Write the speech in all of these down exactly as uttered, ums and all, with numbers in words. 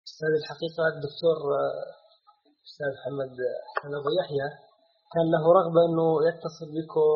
أستاذ الحقيقة الدكتور أستاذ محمد حسن أبو يحيى كان له رغبة أنه يتصل بكم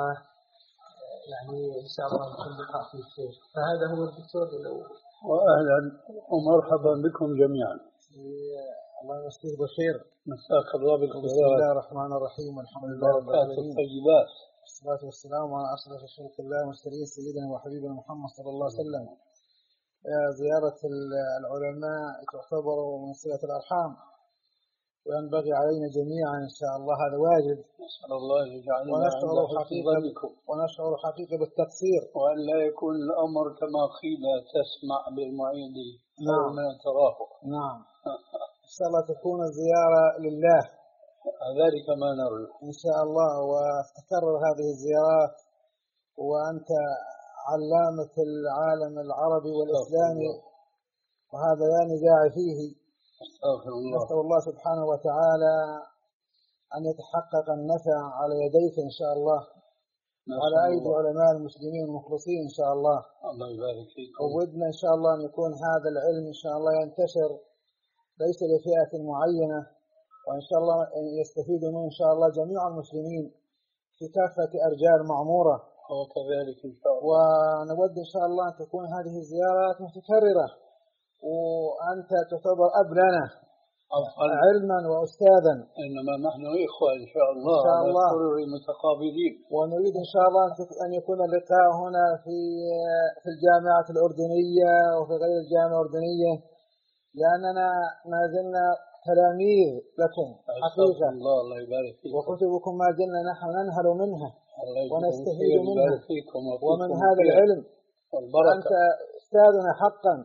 ويعني إن شاء الله نكون لقاء في خير، فهذا هو الدكتور. لو وأهلا ومرحبا بكم جميعا. الله يمسيك بخير. مساك الله بالخير. بسم الله الرحمن الرحيم، والحمد لله رب العالمين، الطيبات، والصلاة والسلام على أشرف خلق الله والمرسلين سيدنا وحبيبنا محمد صلى الله عليه وسلم. زيارة العلماء تعتبر من صلة الأرحام، وينبغي علينا جميعا إن شاء الله، هذا واجب. نسأل الله يجعلنا ونشعر حقيقة ونشعر حقيقة بالتقصير، وأن لا يكون الأمر كما قيل تسمع بالمعيد نعم ما تراه. نعم إن شاء الله تكون الزيارة لله، ذلك ما نرجو إن شاء الله، وتكرر هذه الزيارات، وأنت علامة العالم العربي والإسلامي، وهذا لا نزاع فيه. نسأل الله سبحانه وتعالى أن يتحقق النفع على يديك إن شاء الله، وعلى أيدي علماء المسلمين المخلصين إن شاء الله. الله يبارك فيك. وودنا إن شاء الله أن يكون هذا العلم إن شاء الله ينتشر ليس لفئة معينة، وإن شاء الله يستفيد منه إن شاء الله جميع المسلمين في كافة أرجاء المعمورة. وكذلك إن شاء الله. ونود إن شاء الله أن تكون هذه الزيارات متكررة، وأنت تعتبر أب لنا علما وأستاذا، إنما نحن إخوة إن شاء الله، إن شاء الله متقابلين. ونريد إن شاء الله أن يكون اللقاء هنا في في الجامعة الأردنية وفي غير الجامعة الأردنية، لأننا ما زلنا تلاميذ لكم حقيقة. الله الله يبارك فيكم. وكتبكم ما زلنا نحن ننهل منها ونستفيد منها ومن وفيكم هذا العلم، وأنت أستاذنا حقا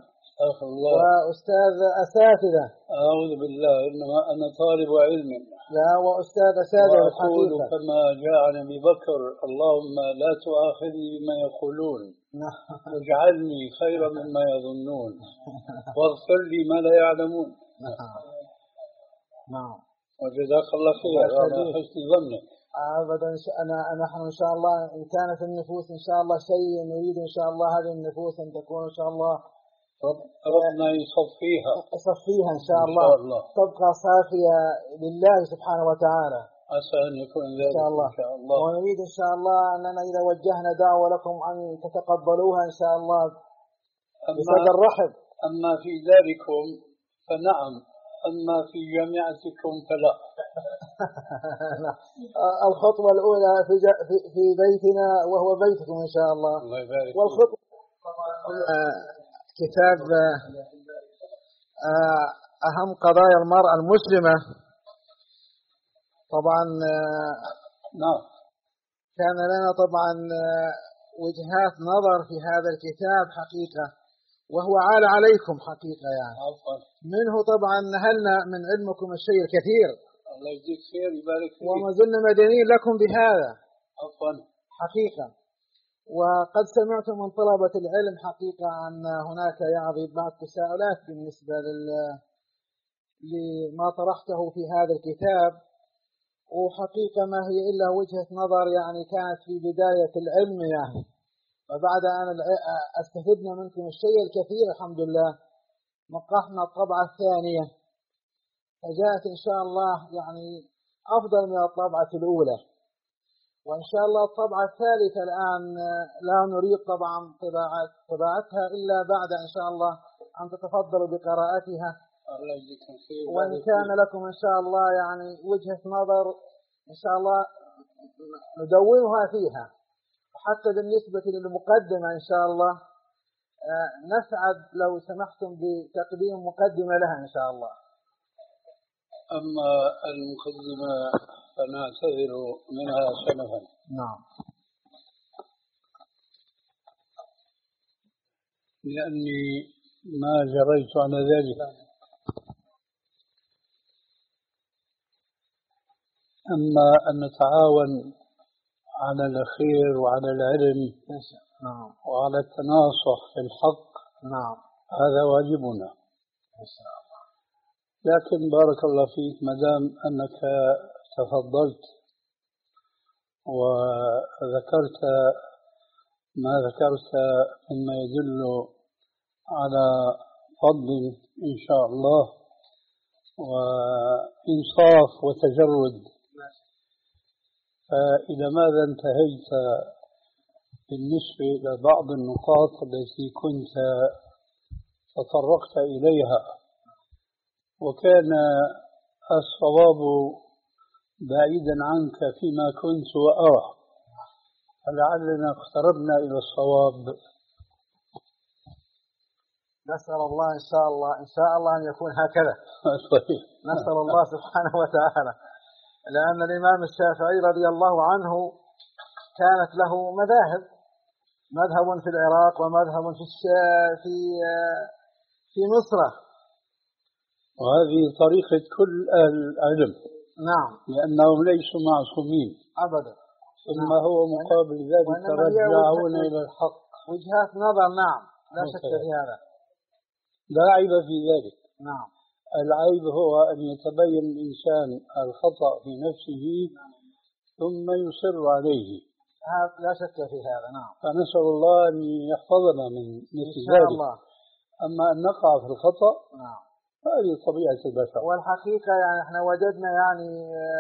وأستاذ أساتذة. أعوذ بالله، إنما أنا طالب علم. لا، وأستاذ أساتذة الحقيقة. كما جاء عن أبي بكر: اللهم لا تؤاخذني بما يقولون واجعلني خيرا مما يظنون واغفر لي ما لا يعلمون. نعم. وجزاك الله خير على حسن ظنك. أبدا، أنا نحن إن شاء الله إن كانت النفوس إن شاء الله شيء نريد إن شاء الله هذه النفوس أن تكون إن شاء الله ربنا يصفيها يصفيها إن شاء الله, الله. تبقى صافية لله سبحانه وتعالى. عسى أن يكون ذلك إن شاء الله. إن شاء الله. ونريد إن شاء الله أننا إذا وجهنا دعوة لكم أن تتقبلوها إن شاء الله بصدر رحب. أما في ذلكم فنعم، أما في جامعتكم فلا. الخطوة الأولى في في بيتنا وهو بيتكم إن شاء الله. الله يبارك. والخطوة كتاب أهم قضايا المرأة المسلمة. طبعا نعم كان لنا طبعا وجهات نظر في هذا الكتاب حقيقة، وهو عال عليكم حقيقة يعني. عفوا. منه طبعا نهلنا من علمكم الشيء الكثير. الله يجزيك خير ويبارك فيك. وما زلنا مدينين لكم بهذا. عفوا. حقيقة. وقد سمعت من طلبة العلم حقيقة أن هناك يعني بعض تساؤلات بالنسبة لل لما طرحته في هذا الكتاب، وحقيقة ما هي إلا وجهة نظر يعني كانت في بداية العلم يعني، وبعد أن استفدنا منكم الشيء الكثير الحمد لله نقحنا الطبعة الثانية، فجاءت إن شاء الله يعني أفضل من الطبعة الأولى، وإن شاء الله الطبعة الثالثة الآن لا نريد طبعا طباعتها إلا بعد إن شاء الله أن تتفضلوا بقراءتها. وإن كان لكم إن شاء الله يعني وجهة نظر إن شاء الله ندونها فيها، وحتى بالنسبة للمقدمة إن شاء الله نسعد لو سمحتم بتقديم مقدمة لها إن شاء الله. أما المقدمة فنعتذر منها سنفا. نعم. لأني ما جريت على ذلك. أما أن نتعاون على الخير وعلى العلم نعم. وعلى التناصح في الحق، نعم، هذا واجبنا إن شاء الله. لكن بارك الله فيك، مدام أنك تفضلت وذكرت ما ذكرت مما يدل على فضل إن شاء الله، وإنصاف وتجرد. فإلى ماذا انتهيت بالنسبة إلى بعض النقاط التي كنت تطرقت إليها، وكان الصواب بعيدا عنك فيما كنت وأرى، فلعلنا اقتربنا إلى الصواب. نسأل الله إن شاء الله إن شاء الله أن يكون هكذا. نسأل الله سبحانه وتعالى، لأن الإمام الشافعي رضي الله عنه كانت له مذاهب، مذهب في العراق ومذهب في في في مصر، وهذه طريقة كل أهل العلم. نعم، لأنهم ليسوا معصومين أبدا. ثم نعم. هو مقابل ذلك رجعون إلى الحق. وجهات نظر، نعم، لا شك في هذا، لا عيب في ذلك. نعم. العيب هو أن يتبين الإنسان الخطأ في نفسه ثم يصر عليه، لا شك في هذا، نعم. فنسأل الله أن يحفظنا من مثل ذلك. الله. أما أن نقع في الخطأ، نعم، هذه طبيعة البشر. والحقيقة يعني احنا وجدنا يعني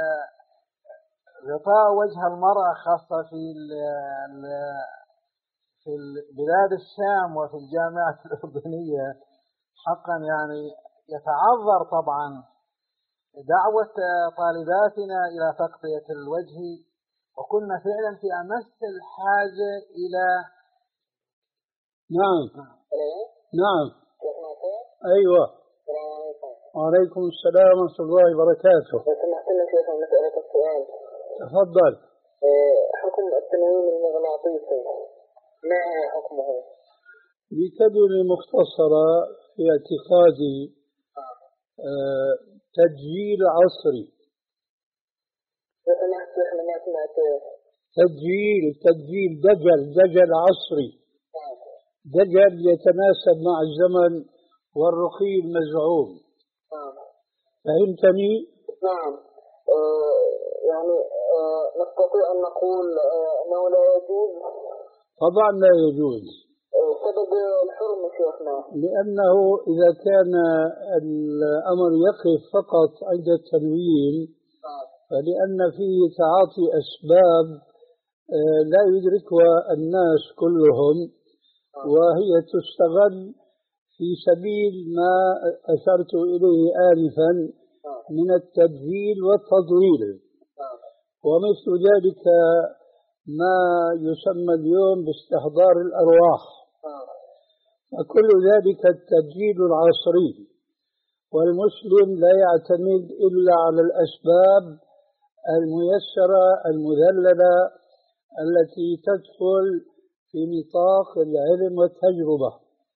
غطاء وجه المرأة خاصة في في بلاد الشام وفي الجامعات الأردنية حقا يعني يتعذر طبعا دعوة طالباتنا إلى تغطية الوجه، وكنا فعلا في أمس الحاجة إلى. نعم نعم أيوة. وعليكم السلام ورحمة الله وبركاته. لو سمحت لنا شيخ مسألة السؤال. تفضل. حكم التنويم المغناطيسي ما هو حكمه؟ بكلمة مختصرة في اعتقادي آه تسجيل عصري. لو سمحت احنا ما سمعت. تسجيل تسجيل دجل دجل عصري. دجل يتناسب مع الزمن والرقي المزعوم. فهمتني؟ نعم. آه يعني آه نستطيع أن نقول آه أنه لا يجوز؟ طبعا لا يجوز. آه سبب الحرمة شيخنا؟ لأنه إذا كان الأمر يقف فقط عند التنوين آه. فلأن فيه تعاطي أسباب آه لا يدركها الناس كلهم آه. وهي تستغل في سبيل ما أشرت إليه آنفا من التبجيل والتضليل، ومثل ذلك ما يسمى اليوم باستحضار الأرواح، وكل ذلك التبجيل العصري. والمسلم لا يعتمد إلا على الأسباب الميسرة المذللة التي تدخل في نطاق العلم والتجربة.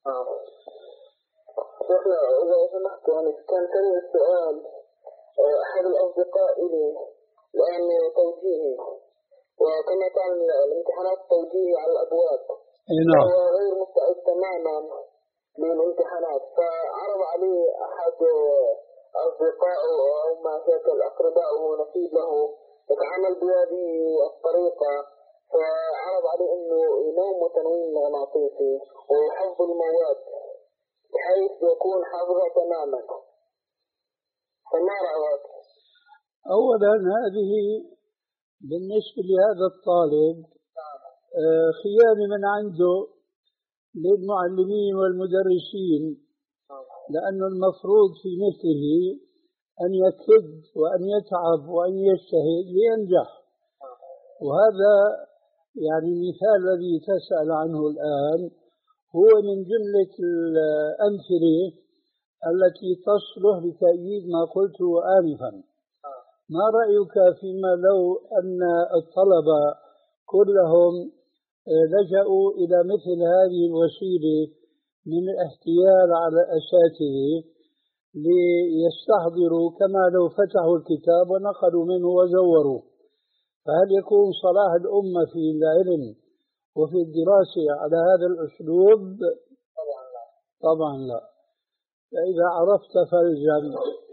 شيخنا إذا سمحت يعني كان ثاني السؤال، أحد الأصدقاء لي الآن توجيهي، وكما تعلم الامتحانات توجيهي على الأبواب، نعم، وهو غير مستعد تماما للامتحانات، فعرض عليه أحد أصدقائه أو ما شاكل أقربائه نصيب له يتعامل بهذه الطريقة، فعرض عليه أنه ينوم تنويم مغناطيسي وحفظ المواد بحيث يكون حافظة تماما، فما رأيك؟ أولا هذه بالنسبة لهذا الطالب خيانة من عنده للمعلمين والمدرسين، لأنه المفروض في مثله أن يكد وأن يتعب وأن يجتهد لينجح. وهذا يعني المثال الذي تسأل عنه الآن هو من جملة الأمثلة التي تصلح لتأييد ما قلته آنفا. ما رأيك فيما لو أن الطلبة كلهم لجأوا إلى مثل هذه الوسيلة من الاحتيال على الأساتذة ليستحضروا كما لو فتحوا الكتاب ونقلوا منه وزوروا؟ فهل يكون صلاح الأمة في العلم وفي الدراسة على هذا الأسلوب؟ طبعا لا. طبعا لا. فإذا عرفت فالزم.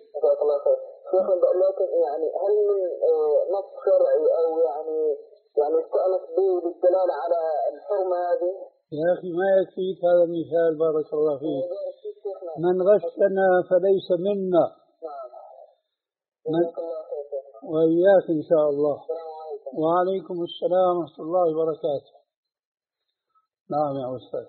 لكن يعني هل من نص شرعي أو يعني يعني استأنس به للدلالة على الحرمة هذه؟ يا أخي ما يكفيك هذا المثال، بارك الله فيك. من غشنا فليس منا. من وإياك إن شاء الله. وعليكم السلام ورحمة الله وبركاته. نعم يا أستاذ.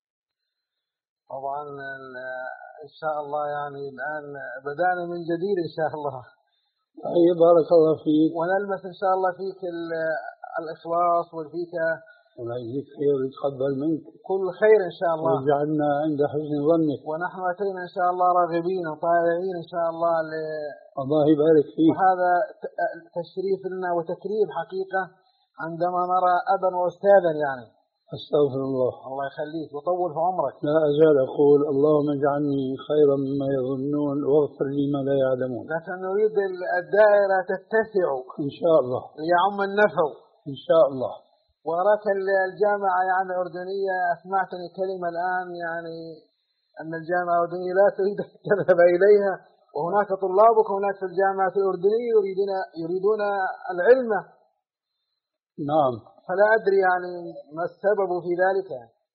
طبعا إن شاء الله يعني الآن بدأنا من جديد إن شاء الله. أي بارك الله فيك. ونلمس إن شاء الله فيك الإخلاص وفيك الله يجزيك خير ويتقبل منك كل خير إن شاء الله، ويجعلنا عند حسن ظنك. ونحن أتينا إن شاء الله راغبين وطائعين إن شاء الله ل... الله يبارك فيك. وهذا تشريف لنا وتكريم حقيقة عندما نرى أبا وأستاذا يعني. أستغفر الله. الله يخليك وطول في عمرك. لا أزال أقول اللهم اجعلني خيرا مما يظنون واغفر لي ما لا يعلمون. لكن نريد الدائرة تتسع إن شاء الله ليعم النفع إن شاء الله. وأراك الجامعة يعني أردنية، أسمعتني كلمة الآن يعني أن الجامعة الأردنية لا تريد أن تذهب إليها، وهناك طلابك هناك في الجامعة الأردنية يريدون يريدون العلم. نعم. فلا أدري يعني ما السبب في ذلك.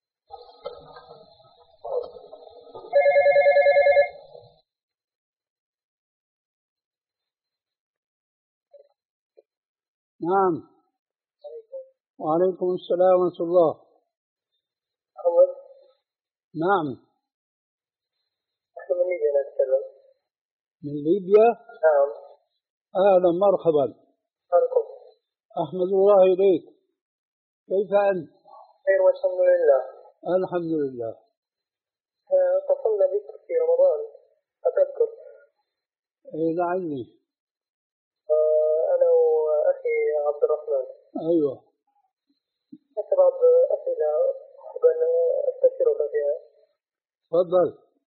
نعم. وعليكم السلام ورحمة الله. أول. نعم. نحن من ليبيا نتكلم. من ليبيا؟ نعم. أهلا مرحبا. أهلكم. أحمد الله إليك. كيف أنت؟ خير والحمد لله. الحمد لله. اتصلنا بك في رمضان أتذكر. إيه لعلي. أنا وأخي عبد الرحمن. أيوة. لك بعض أسئلة أحب أن أستشيرك فيها. تفضل.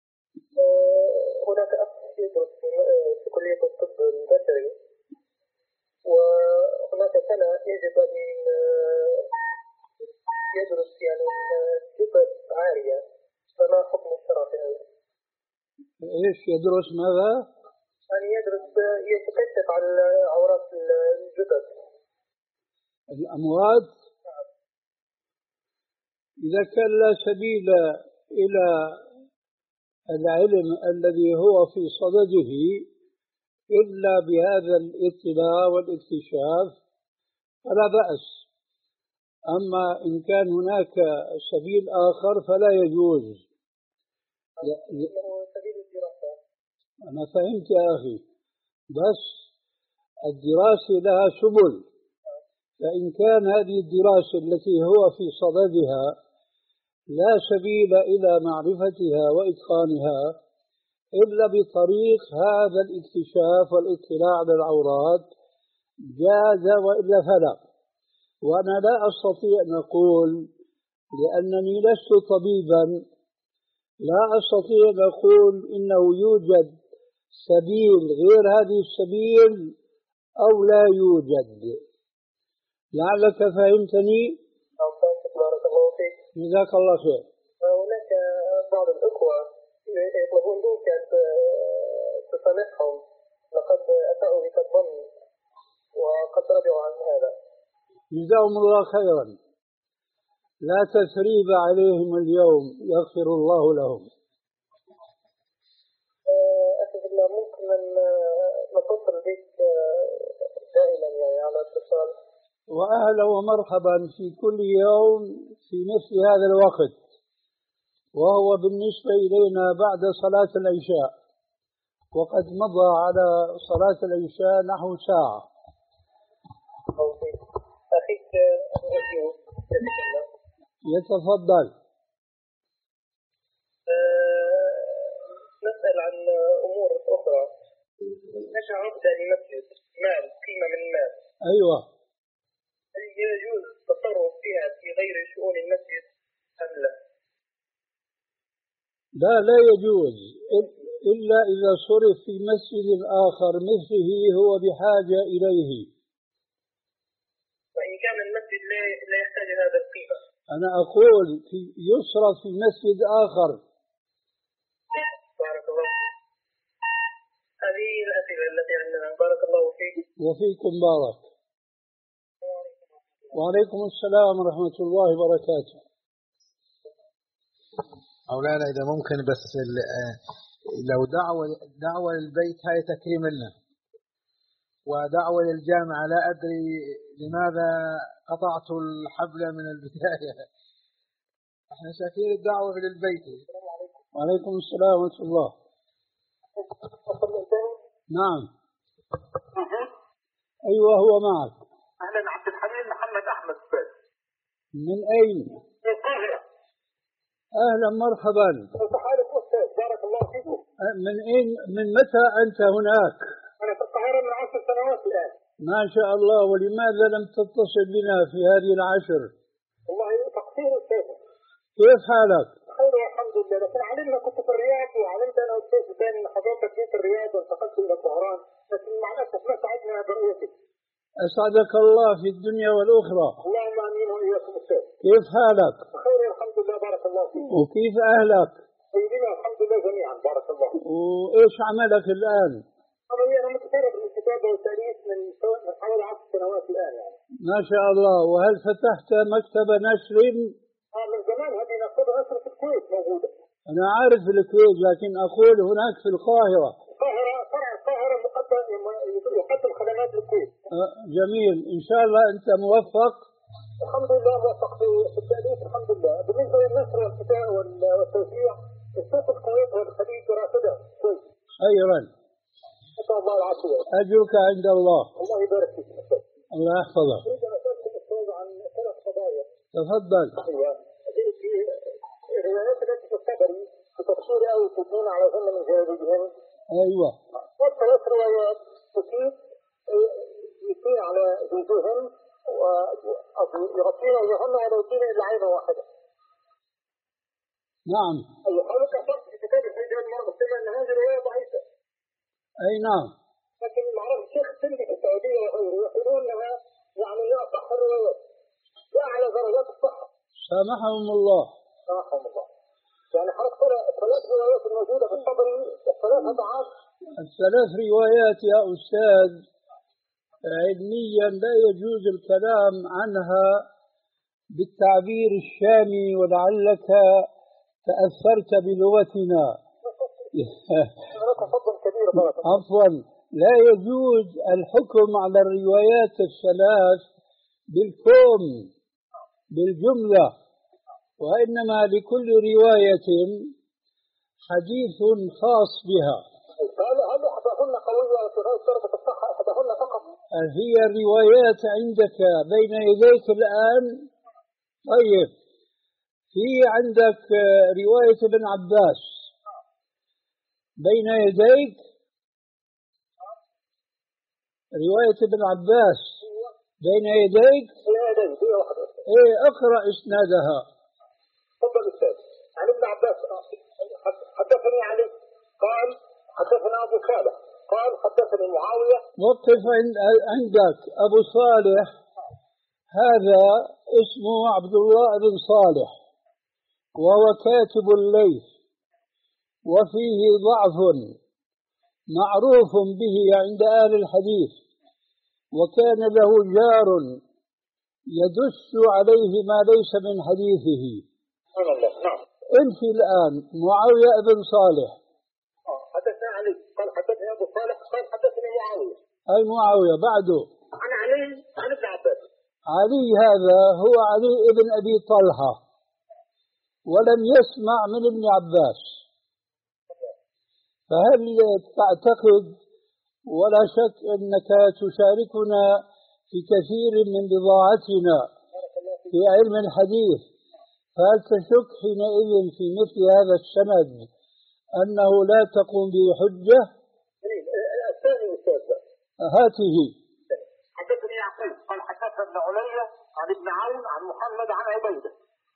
هناك أخ يدرس في كلية الطب البشري، وهناك سنة يجب أن يدرس يعني جثث عارية، فما حكم الشرع في هذا؟ إيش يدرس ماذا؟ يعني يدرس يتفتش على عورات الجثث الأموات. إذا كان لا سبيل إلى العلم الذي هو في صدده إلا بهذا الاطلاع والاكتشاف فلا بأس، أما إن كان هناك سبيل آخر فلا يجوز. سبيل الدراسة. أنا فهمت يا أخي، بس الدراسة لها سبل، فإن كان هذه الدراسة التي هو في صددها لا سبيل إلى معرفتها وإتقانها إلا بطريق هذا الاكتشاف والاطلاع على العورات جاز، وإلا فلا. وأنا لا أستطيع أن أقول، لأنني لست طبيبا، لا أستطيع أن أقول إنه يوجد سبيل غير هذه السبيل أو لا يوجد. لعلك فهمتني؟ بارك الله فيك. جزاك الله خير. هناك بعض الأخوة يطلبون منك أن تصالحهم، لقد أساءوا بك الظن وقد رجعوا عن هذا. جزاهم الله خيرا. لا تثريب عليهم اليوم، يغفر الله لهم. أخي بالله ممكن أن نتصل بك دائما يعني على اتصال. وأهلا ومرحبا في كل يوم في مثل هذا الوقت، وهو بالنسبة إلينا بعد صلاة العشاء، وقد مضى على صلاة العشاء نحو ساعة. أخيك أيوب يتفضل. أه نسأل عن أمور أخرى. هناك عقدة لمسجد مال، قيمة من المال. أيوة. هل يجوز التصرف فيها في غير شؤون المسجد أم لا؟ لا لا يجوز إلا إذا صرف في مسجد آخر مثله هو بحاجة إليه. وإن كان المسجد لا يحتاج هذا القيمة. أنا أقول في يصرف في مسجد آخر. بارك الله فيك. هذه الأسئلة التي عندنا. بارك الله فيك. وفيكم بارك. وعليكم السلام ورحمة الله وبركاته. مولانا إذا ممكن بس لو دعوة دعوة للبيت هاي تكريم لنا، ودعوة للجامعة لا أدري لماذا قطعت الحبل من البداية. احنا شايفين الدعوة للبيت. وعليكم السلام ورحمة الله. نعم. أيوة هو معك. أهلا عبد الحليم محمد أحمد. من أين؟ من القاهرة. أهلا مرحبا. كيف حالك أستاذ؟ بارك الله فيكم. من أين؟ من متى أنت هناك؟ أنا في القاهرة من عشر سنوات الآن. ما شاء الله. ولماذا لم تتصل بنا في هذه العشر؟ والله تقصير أستاذ. كيف حالك؟ خير والحمد لله، لكن علمنا كنت في الرياض، وعلمت أنا أستاذ ثاني أن حضرتك جيت الرياض وانتقلت إلى الطهران، لكن مع الأسف ما سعدنا برؤيتك. أسعدك الله في الدنيا والأخرى. اللهم آمين وإياكم أستاذ. كيف حالك؟ بخير الحمد لله بارك الله فيك. وكيف أهلك؟ طيبين الحمد لله جميعا بارك الله. وإيش عملك الآن؟ أنا متفرغ للكتابة والتأليف من من حوالي عشر سنوات الآن يعني. ما شاء الله. وهل فتحت مكتب نشر؟ آه من زمان هذه مكتبة نشر في الكويت موجودة. أنا عارف في الكويت، لكن أقول هناك في القاهرة. القاهرة فرع القاهرة مقدم يقدم خدمات للكويت. آه جميل، إن شاء الله أنت موفق. الحمد لله موفق في التأليف الحمد لله. بالنسبة للنشر والكتابة والتوزيع السوق الكويت والخليج رافدة كويس. خيرا. نسأل الله العافية. أجرك عند الله. الله يبارك فيك. الله يحفظك. أريد أن أسألك أستاذ عن ثلاث قضايا. تفضل. أيوة. في الروايات التي في الطبري في تفسير أو تدين على ظن من جلالهم. أيوة. ثلاث روايات تفيد يدين على جلدهم ويغطين وجههن ولا يدين إلا عينا واحدة. نعم. أيوة. حضرتك أشرت في كتاب الحجة المرة مسلمة أن هذه الرواية ضعيفة. أي نعم. لكن معرفة الشيخ السندي في السعودية وغيره يقولون أنها يعني هي أصح الروايات وأعلى درجات الصحة. سامحهم الله. سامحهم الله. يعني حضرتك ترى الثلاث روايات الموجودة في الطبري الثلاث أضعاف. الثلاث روايات يا أستاذ علميا لا يجوز الكلام عنها بالتعبير الشامي، ولعلك تأثرت بلغتنا. عفوا. لا يجوز الحكم على الروايات الثلاث بالكم بالجملة، وإنما لكل رواية حديث خاص بها. هل أحدهن قوية وتغير درجة الصحة؟ أحدهن فقط؟ هي الروايات عندك بين يديك الآن. طيب، في عندك رواية ابن عباس بين يديك، رواية ابن عباس بين يديك. ايه اقرأ اسنادها. تفضل استاذ. عن ابن عباس حدثني علي قال حدثنا ابو صالح قال حدثني معاوية. وقف عندك ابو صالح، هذا اسمه عبد الله بن صالح، وهو كاتب الليث، وفيه ضعف معروف به عند أهل الحديث، وكان له جار يدس عليه ما ليس من حديثه. نعم. انفي الآن معاوية بن صالح. حدثنا علي قال حدثني أبو صالح قال حدثني معاوية. أي معاوية بعده؟ عن علي عن ابن عباس. علي هذا هو علي ابن أبي طلحة، ولم يسمع من ابن عباس. فهل تعتقد، ولا شك أنك تشاركنا في كثير من بضاعتنا في علم الحديث، فهل تشك حينئذ في مثل هذا السند أنه لا تقوم به حجة؟ الثاني أستاذ هاته. حدثني يعقوب قال حدثنا ابن علية عن ابن عون عن محمد عن عبيدة.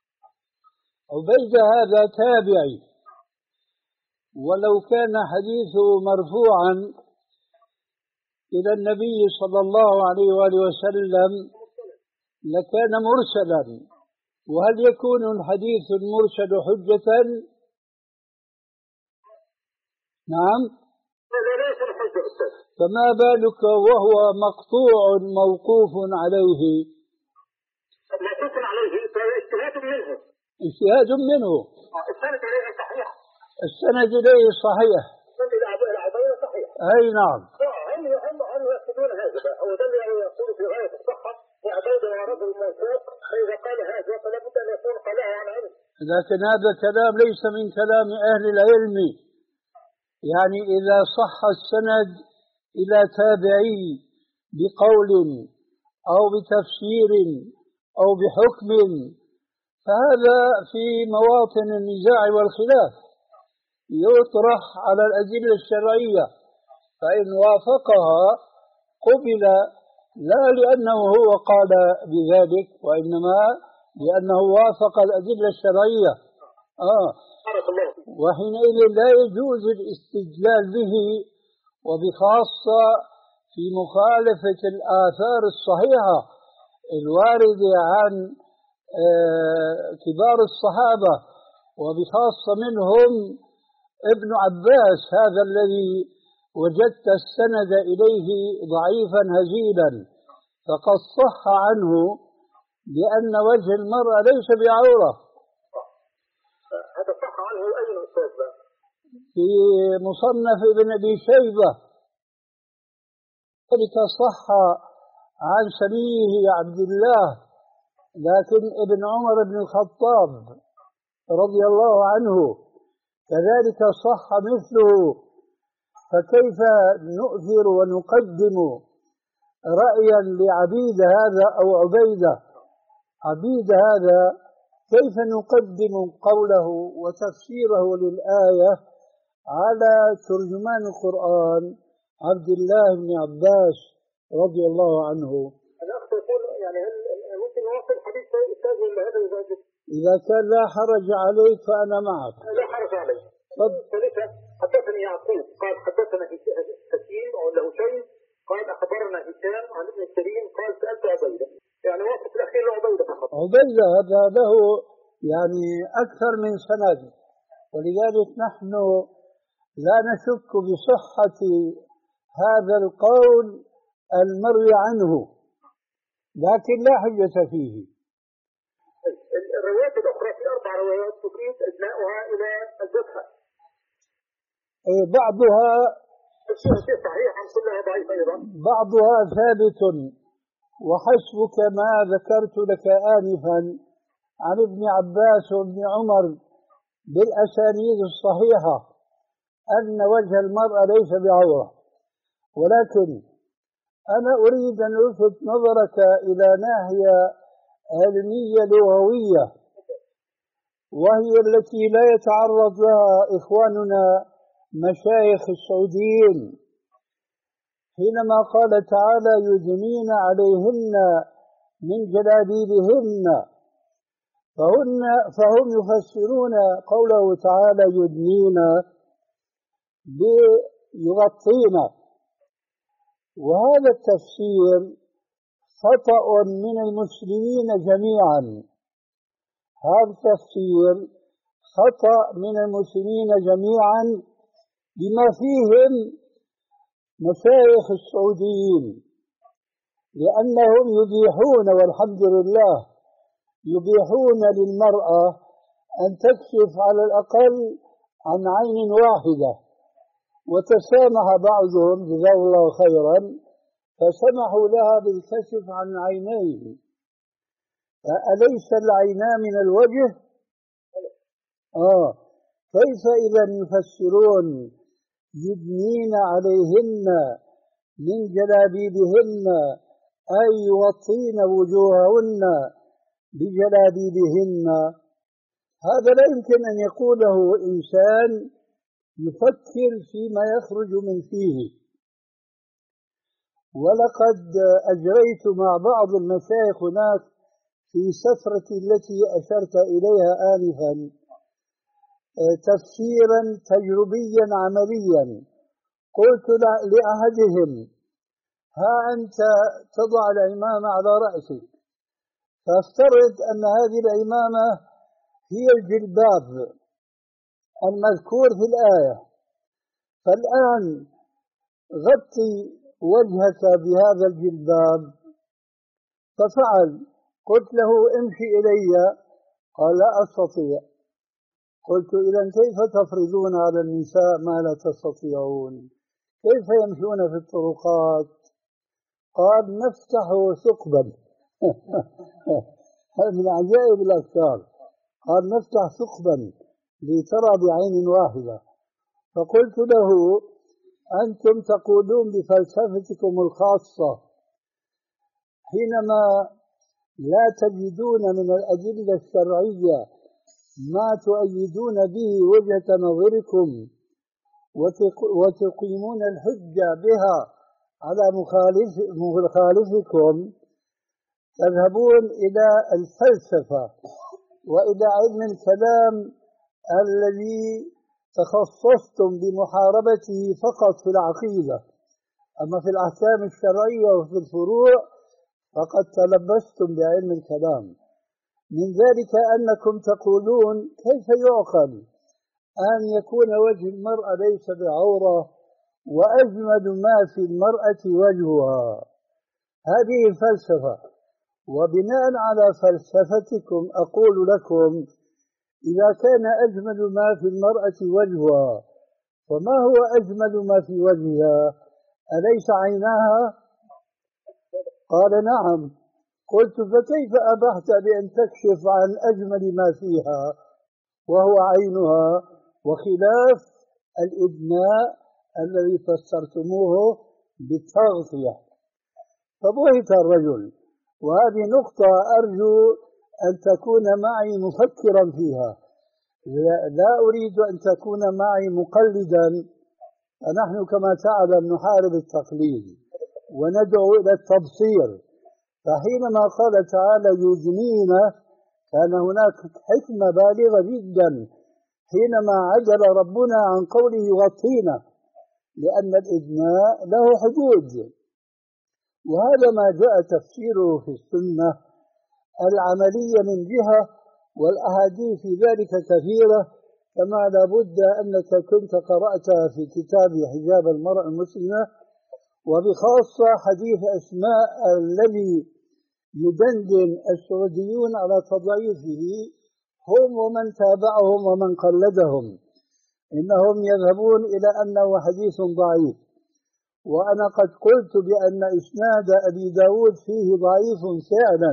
عبيدة هذا تابعي، ولو كان حديثه مرفوعا إلى النبي صلى الله عليه وآله وسلم لكان مرسلا. وهل يكون الحديث المرسل حجة؟ نعم. ليس الحجة أستاذ. فما بالك وهو مقطوع موقوف عليه؟ موقوف عليه اجتهاد منه. اجتهاد منه. الثالث عليه السند إليه صحيح. السند إلى عبيدة صحيح. أي نعم. هم هم هم يقصدون هذا، هو ده اللي يقول في غاية الصحة، وعبيدة ورجل موثوق، فإذا قال هذا فلا بد أن يكون قالها عن علم. لكن هذا كلام ليس من كلام أهل العلم، يعني إذا صح السند إلى تابعي بقول أو بتفسير أو بحكم فهذا في مواطن النزاع والخلاف يطرح على الأدلة الشرعية، فإن وافقها قبل لا لأنه هو قال بذلك وإنما لأنه وافق الأدلة الشرعية. آه. وحينئذ لا يجوز الاستدلال به، وبخاصة في مخالفة الآثار الصحيحة الواردة عن كبار الصحابة، وبخاصة منهم ابن عباس هذا الذي وجدت السند إليه ضعيفا هزيلا، فقد صح عنه بأن وجه المرأة ليس بعورة. هذا صح عنه أين أستاذ؟ في مصنف ابن أبي شيبة. ذلك صح عن سميه عبد الله، لكن ابن عمر بن الخطاب رضي الله عنه كذلك صح مثله، فكيف نؤثر ونقدم رأيا لعبيد هذا أو عبيدة عبيد هذا، كيف نقدم قوله وتفسيره للآية على ترجمان القرآن عبد الله بن عباس رضي الله عنه؟ أنا أقول يعني هل ممكن نواصل حديث الأستاذ ولا هذا يزعجك؟ إذا كان لا حرج عليك فأنا معك. لا حرج عليك. ثالثا حدثني يعقوب قال حدثنا حكيم أو له شيء قال أخبرنا هشام عن ابن سيرين قال سألت عبيدة، يعني وصف الأخير لعبيدة فقط. عبيدة هذا له يعني أكثر من سند، ولذلك نحن لا نشك بصحة هذا القول المروي عنه، لكن لا حجة فيه. الروايات الأخرى في أربع روايات تفيد أجزاؤها إلى الجبهة. بعضها صحيح عن كلها ضعيف أيضا. بعضها ثابت، وحسبك ما ذكرت لك آنفا عن ابن عباس وابن عمر بالأسانيد الصحيحة أن وجه المرأة ليس بعورة. ولكن أنا أريد أن ألفت نظرك إلى ناحية علمية لغوية، وهي التي لا يتعرض لها إخواننا مشايخ السعوديين، حينما قال تعالى يدنين عليهن من جلابيبهن، فهن فهم يفسرون قوله تعالى يدنين بيغطين، وهذا التفسير خطأ من المسلمين جميعا. هذا التفسير خطأ من المسلمين جميعا بما فيهم مشايخ السعوديين، لأنهم يبيحون والحمد لله يبيحون للمرأة أن تكشف على الأقل عن عين واحدة، وتسامح بعضهم جزاه الله خيرا فسمحوا لها بالكشف عن عينين. أليس العينان من الوجه؟ آه كيف إذا يفسرون يدنين عليهن من جلابيبهن أي يغطين وجوههن بجلابيبهن؟ هذا لا يمكن أن يقوله إنسان يفكر فيما يخرج من فيه. ولقد أجريت مع بعض المشايخ هناك في سفرتي التي أشرت إليها آنفا تفسيرا تجربيا عمليا. قلت لأحدهم ها أنت تضع العمامة على رأسك، فافترض أن هذه العمامة هي الجلباب المذكور في الآية، فالآن غطي وجهك بهذا الجلباب. ففعل، قلت له امشي إلي، قال لا أستطيع. قلت إذا كيف تفرضون على النساء ما لا تستطيعون؟ كيف يمشون في الطرقات؟ قال نفتح ثقبا من عجائب الأفكار. قال نفتح ثقبا لترى بعين واحدة. فقلت له أنتم تقولون بفلسفتكم الخاصة حينما لا تجدون من الأدلة الشرعية ما تؤيدون به وجهة نظركم وتقيمون الحجة بها على مخالف مخالفكم، تذهبون إلى الفلسفة وإلى علم الكلام الذي تخصصتم بمحاربته فقط في العقيدة، أما في الأحكام الشرعية وفي الفروع فقد تلبستم بعلم الكلام. من ذلك أنكم تقولون كيف يعقل أن يكون وجه المرأة ليس بعورة وأجمل ما في المرأة وجهها. هذه الفلسفة، وبناء على فلسفتكم أقول لكم إذا كان أجمل ما في المرأة وجهها فما هو أجمل ما في وجهها؟ أليس عيناها؟ قال نعم. قلت فكيف أبحت بأن تكشف عن أجمل ما فيها وهو عينها، وخلاف الإدماء الذي فسرتموه بالتغطية؟ فبهت الرجل، وهذه نقطة أرجو أن تكون معي مفكرا فيها، لا أريد أن تكون معي مقلدا. فنحن كما تعلم نحارب التقليد وندعو إلى التبصير. فحينما قال تعالى يدنين كان هناك حكمة بالغة جدا حينما عجل ربنا عن قوله يغطينا، لأن الإدناء له حدود، وهذا ما جاء تفسيره في السنة العملية من جهة، والأحاديث في ذلك كثيرة، كما لابد أنك كنت قرأتها في كتاب حجاب المرأة المسلمة، وبخاصة حديث أسماء الذي يدندن السعوديون على تضعيفه هم ومن تابعهم ومن قلدهم، إنهم يذهبون إلى أنه حديث ضعيف. وأنا قد قلت بأن إسناد أبي داود فيه ضعيف فعلا،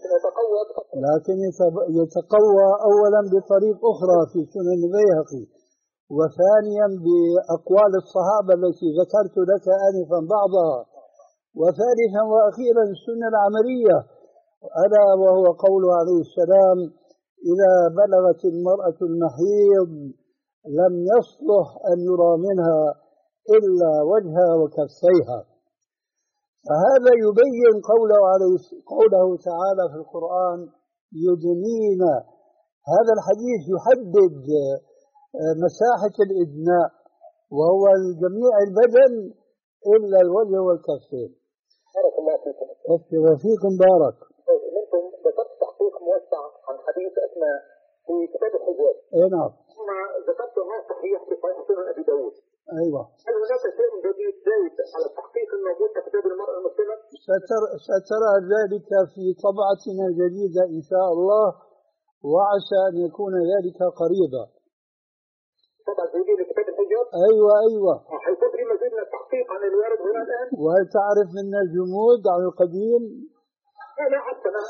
لكن يتقوى أولا بطريق أخرى في سنن البيهقي، وثانيا بأقوال الصحابة التي ذكرت لك آنفا بعضها، وثالثا وأخيرا السنة العملية، ألا وهو قوله عليه السلام إذا بلغت المرأة المحيض لم يصلح أن يرى منها إلا وجهها وكفيها. فهذا يبين قوله, عليه قوله تعالى في القرآن يدنين. هذا الحديث يحدد مساحة الإدناء، وهو جميع البدن إلا الوجه والكفين. بارك الله فيكم. وفيكم بارك. أنتم ذكرت تحقيق موسع عن حديث أسماء في كتاب الحجاب. أي نعم. ثم ذكرت ما صحيح في صحيح سنن أبي داود. أيوة. هل هناك شيء جديد زايد على التحقيق الموجود في كتاب المرأة المسلمة؟ سترى, سترى ذلك في طبعتنا الجديدة إن شاء الله، وعسى أن يكون ذلك قريبا. طبعا جديد لكتاب الحجاب؟ أيوة أيوة. حيكون في مزيد من التحقيق عن الوارد هنا الآن؟ وهل تعرف من الجمود عن القديم؟ لا لا حتى لا.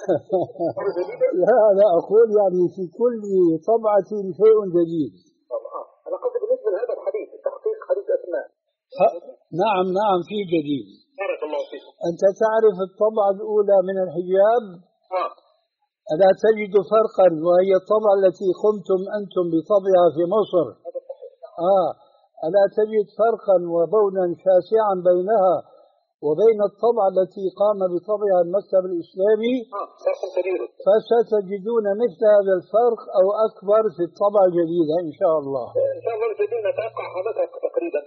لا لا أقول يعني في كل طبعة شيء جديد. أنا قصدي بالنسبة لهذا الحديث تحقيق حديث أسماء. نعم نعم في جديد. بارك الله فيك. أنت تعرف الطبعة الأولى من الحجاب؟ آه. ألا تجد فرقا، وهي الطبعة التي قمتم أنتم بطبعها في مصر. آه. ألا تجد فرقا وبونا شاسعا بينها وبين الطبعة التي قام بطبعها المكتب الإسلامي؟ آه. فرق كبير. فستجدون مثل هذا الفرق أو أكبر في الطبعة الجديدة إن شاء الله. إن شاء الله الجديد نتوقع هذا تقريبا.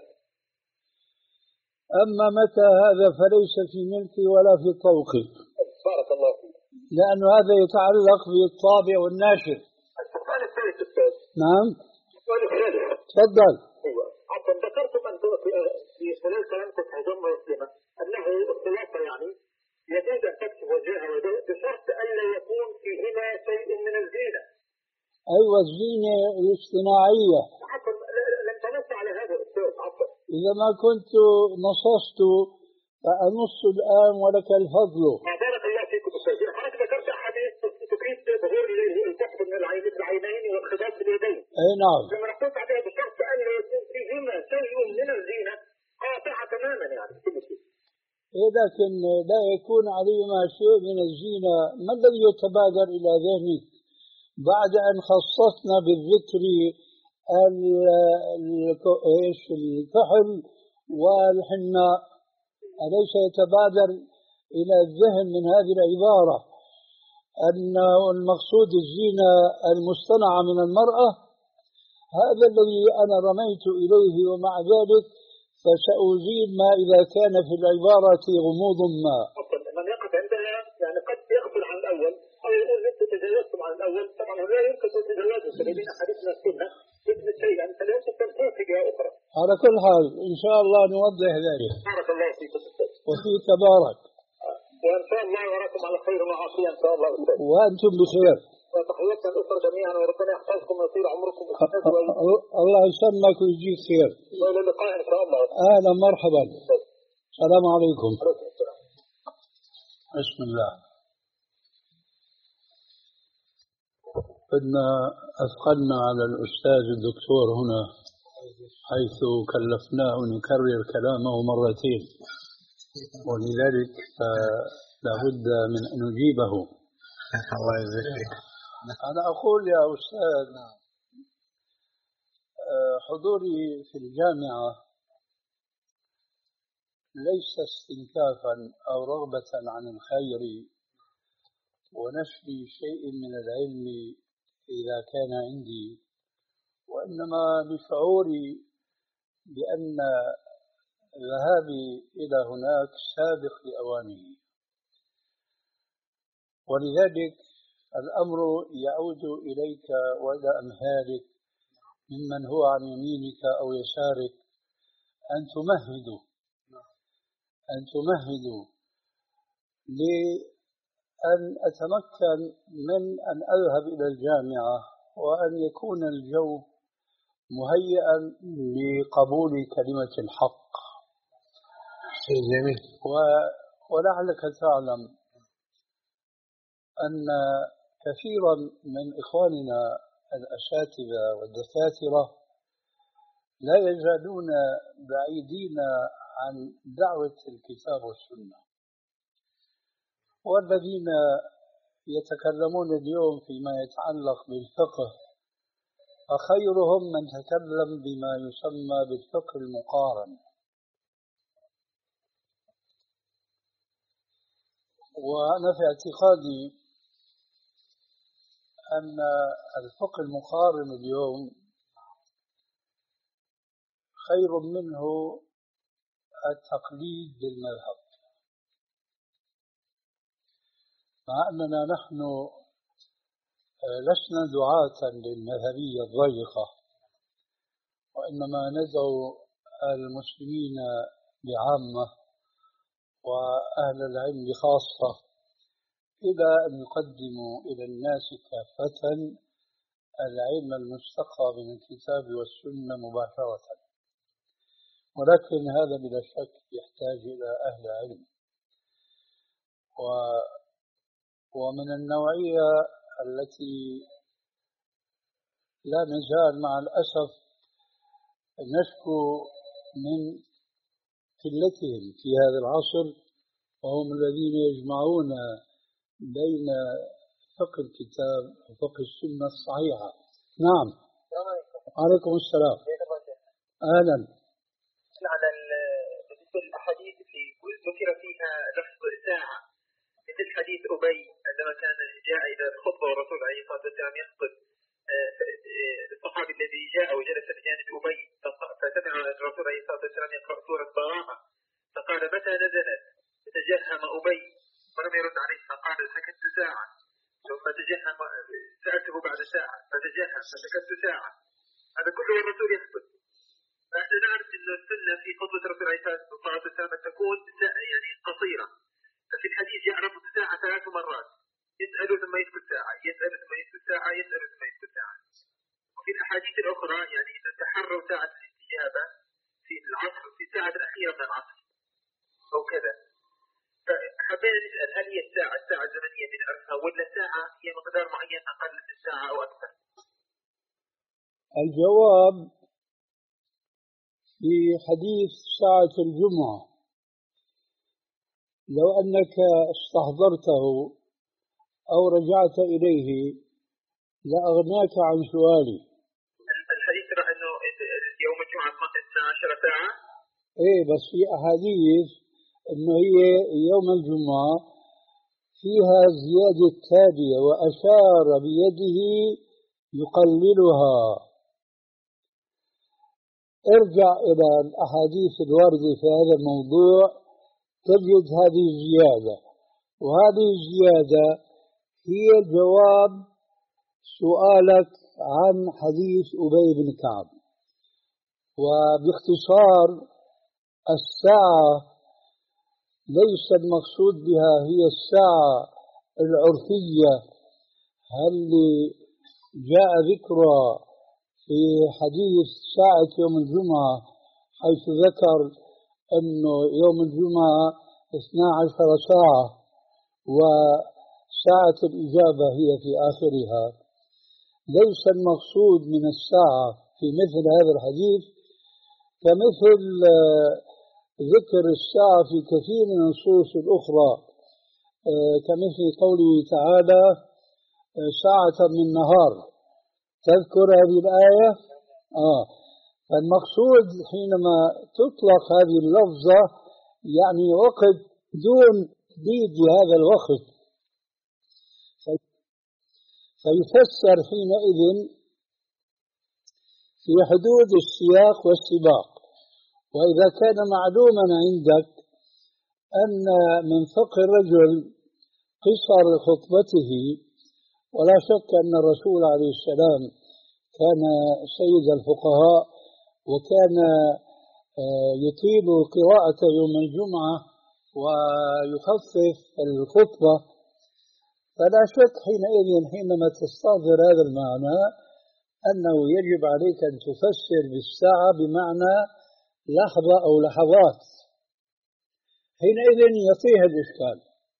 أما متى هذا فليس في ملكي ولا في طوقي. بارك الله فيك. لأن هذا يتعلق بالطابع والناشر. السؤال الثالث أستاذ. نعم. السؤال الثالث. تفضل. أيوة. حتى ذكرتم أنتم في خلال كلامكم في حجاب مسلمة أنه الخلاصة يعني يجوز أن تكشف وجهها بشرط ألا يكون فيهما شيء من الزينة. أيوة والزينة الاصطناعية. عفوا لم تنص على هذا أستاذ. عفوا إذا ما كنت نصصت فأنص الآن ولك الفضل. بارك الله فيكم أستاذ. حضرتك ذكرت أحاديث تفيد ظهور الكحف من العينين والخضاب في اليدين. أي نعم. لما نقول عليها بشرط أن يكون فيهما شيء من الزينة قاطعة تماما يعني كل شيء. لكن لا يكون عليهما شيء من الزينة. ما الذي يتبادر إلى ذهنك بعد أن خصصنا بالذكر الكحل والحناء؟ أليس يتبادر إلى الذهن من هذه العبارة أن المقصود الزينة المصطنعة من المرأة؟ هذا الذي أنا رميت إليه، ومع ذلك فسأزيل ما إذا كان في العبارة غموض ما. من يقف عندها يعني قد يغفل عن الأول أو يقول أنت تجاوزتم عن الأول. طبعا لا يمكن تتجاوزوا فلذين أحاديثنا السنة تثبت شيئا فلا يمكن تنفيذ في جهة أخرى. على كل حال إن شاء الله نوضح ذلك. بارك الله فيكم أستاذ. وفيك بارك. وإن شاء الله وراكم على خير وعافية إن شاء الله أستاذ. وأنتم بخير. وتحياتنا الأسرة جميعا وربنا يحفظكم ويطيل عمركم. الله يسلمك ويجيك خير. وإلى اللقاء إن شاء الله. أهلا مرحبا. السلام عليكم. عليكم السلام. بسم الله. بدنا أثقلنا على الأستاذ الدكتور هنا حيث كلفناه أن يكرر كلامه مرتين، ولذلك لا بد من أن نجيبه. الله يجزيك. أنا أقول يا أستاذ حضوري في الجامعة ليس استنكافا أو رغبة عن الخير ونشر شيء من العلم إذا كان عندي، وإنما بشعوري بأن ذهابي إلى هناك سابق لأوانه، ولذلك الأمر يعود إليك وإلى أمثالك ممن هو عن يمينك أو يسارك أن تمهدوا أن تمهدوا لأن أتمكن من أن أذهب إلى الجامعة وأن يكون الجو مهيئا لقبول كلمة الحق. جميل. ولعلك تعلم أن كثيرا من إخواننا الأساتذة والدكاترة لا يزالون بعيدين عن دعوة الكتاب والسنة، والذين يتكلمون اليوم فيما يتعلق بالفقه فخيرهم من تكلم بما يسمى بالفقه المقارن. وأنا في اعتقادي أن الفقه المقارن اليوم خير منه التقليد للمذهب، مع أننا نحن لسنا دعاة للمذهبية الضيقة، وإنما ندعو المسلمين بعامة وأهل العلم خاصة إلى أن يقدموا إلى الناس كافة العلم المستقى من الكتاب والسنة مباشرة، ولكن هذا بلا شك يحتاج إلى أهل علم. و ومن النوعية التي لا نزال مع الأسف نشكو من قلتهم في هذا العصر، وهم الذين يجمعون بين فقه الكتاب وفقه السنة الصحيحة. نعم. عليكم السلام. أهلا. على بالنسبة للأحاديث اللي ذكر فيها لفظ ساعة، مثل حديث أبي عندما كان جاء إلى الخطبة والرسول عليه الصلاة والسلام يخطب، الصحابي الذي جاء وجلس بجانب أبي فسمع الرسول عليه الصلاة والسلام يقرأ سورة براءة فقال متى نزلت؟ فتجهم أبي ولم يرد عليه فقال سكت ساعة، ثم تجهم سألته بعد ساعة فتجهم فسكت ساعة. هذا كله الرسول يخطب. فإحنا نعرف أن السنة في خطبة الرسول عليه الصلاة والسلام تكون يعني قصيرة، ففي الحديث جاء رفض الساعة ثلاث مرات، يسأل ثم يسكت ساعة، يسأل ثم يسكت ساعة، يسأل ثم يسكت ساعة. وفي الأحاديث الأخرى يعني إذا تحروا ساعة الاستجابة في العصر في الساعة الأخيرة من العصر أو كذا. فحبينا نسأل هل هي الساعة الساعة الزمنية من عرفها ولا ساعة هي مقدار معين أقل من ساعة أو أكثر؟ الجواب في حديث ساعة الجمعة لو أنك استحضرته أو رجعت إليه لأغناك عن سؤالي. الحديث ترى أنه يوم الجمعة اثنتا عشرة ساعة. إيه بس في أحاديث أنه هي يوم الجمعة فيها زيادة تالية وأشار بيده يقللها. ارجع إلى الأحاديث الواردة في هذا الموضوع تجد هذه الزيادة، وهذه الزيادة هي جواب سؤالك عن حديث أبي بن كعب. وباختصار الساعة ليس المقصود بها هي الساعة العرفية اللي جاء ذكرها في حديث ساعة يوم الجمعة، حيث ذكر أنه يوم الجمعة اثنا عشر ساعة وساعة الإجابة هي في آخرها. ليس المقصود من الساعة في مثل هذا الحديث كمثل ذكر الساعة في كثير من النصوص الأخرى، كمثل قوله تعالى ساعة من نهار. تذكر هذه الآية؟ آه. فالمقصود حينما تطلق هذه اللفظة يعني وقت دون تحديد هذا الوقت، فيفسر حينئذ في حدود السياق والسباق. وإذا كان معلوما عندك أن من فقه الرجل قصر خطبته، ولا شك أن الرسول عليه السلام كان سيد الفقهاء وكان يطيل قراءة يوم الجمعة ويخفف الخطبة، فلا شك حينئذ حينما تستحضر هذا المعنى أنه يجب عليك أن تفسر بالساعة بمعنى لحظة أو لحظات، حينئذ يطيح الإشكال.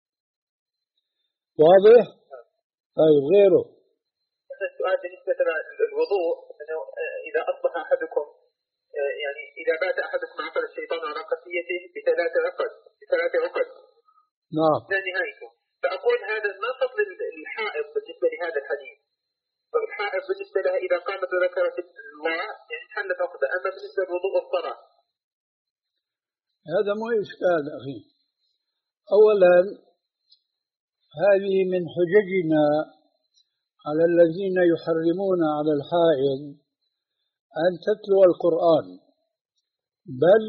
واضح؟ طيب غيره. السؤال بالنسبة للوضوء أنه إذا أصبح أحدكم يعني إذا بات أحدكم عقد الشيطان على قسيته بثلاث عقد بثلاث عقد نعم لا نهايته، فأقول هذا ما فضل الحائض بالنسبة لهذا الحديث؟ فالحائض بالنسبة لها إذا قامت وذكرت الله يعني حلت عقدة، أما بالنسبة للوضوء والصلاة هذا مو إشكال أخي. أولا هذه من حججنا على الذين يحرمون على الحائض أن تتلو القرآن، بل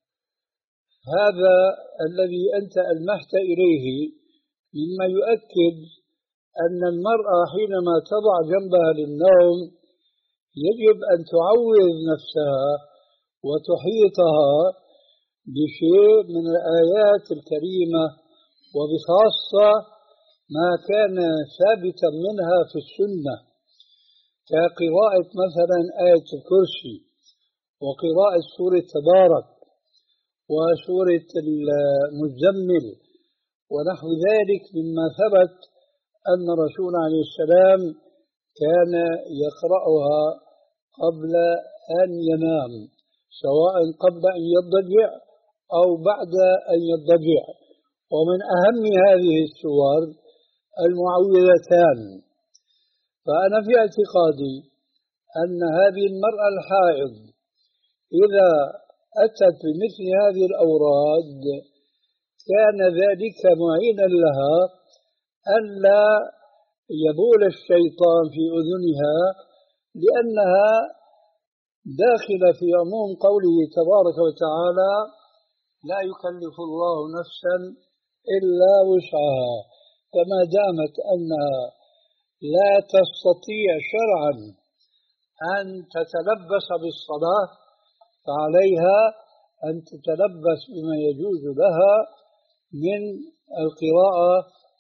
هذا الذي أنت ألمحت إليه مما يؤكد أن المرأة حينما تضع جنبها للنوم يجب أن تعوذ نفسها وتحيطها بشيء من الآيات الكريمة، وبخاصة ما كان ثابتا منها في السنة كقراءة مثلا آية الكرسي وقراءة سورة تبارك وسورة المزمل ونحو ذلك مما ثبت أن الرسول عليه السلام كان يقرأها قبل أن ينام، سواء قبل أن يضجع أو بعد أن يضجع. ومن أهم هذه السور المعوذتان. فأنا في اعتقادي أن هذه المرأة الحائض إذا أتت بمثل هذه الأوراد كان ذلك معينا لها ألا يبول الشيطان في أذنها، لأنها داخلة في عموم قوله تبارك وتعالى لا يكلف الله نفسا إلا وسعها. فما دامت أنها لا تستطيع شرعا أن تتلبس بالصلاة فعليها أن تتلبس بما يجوز لها من القراءة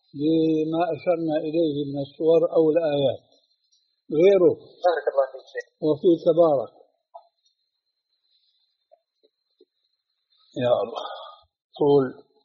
لما أشرنا إليه من السور أو الآيات. غيره. بارك الله فيك. وفيك بارك. يا الله. طول.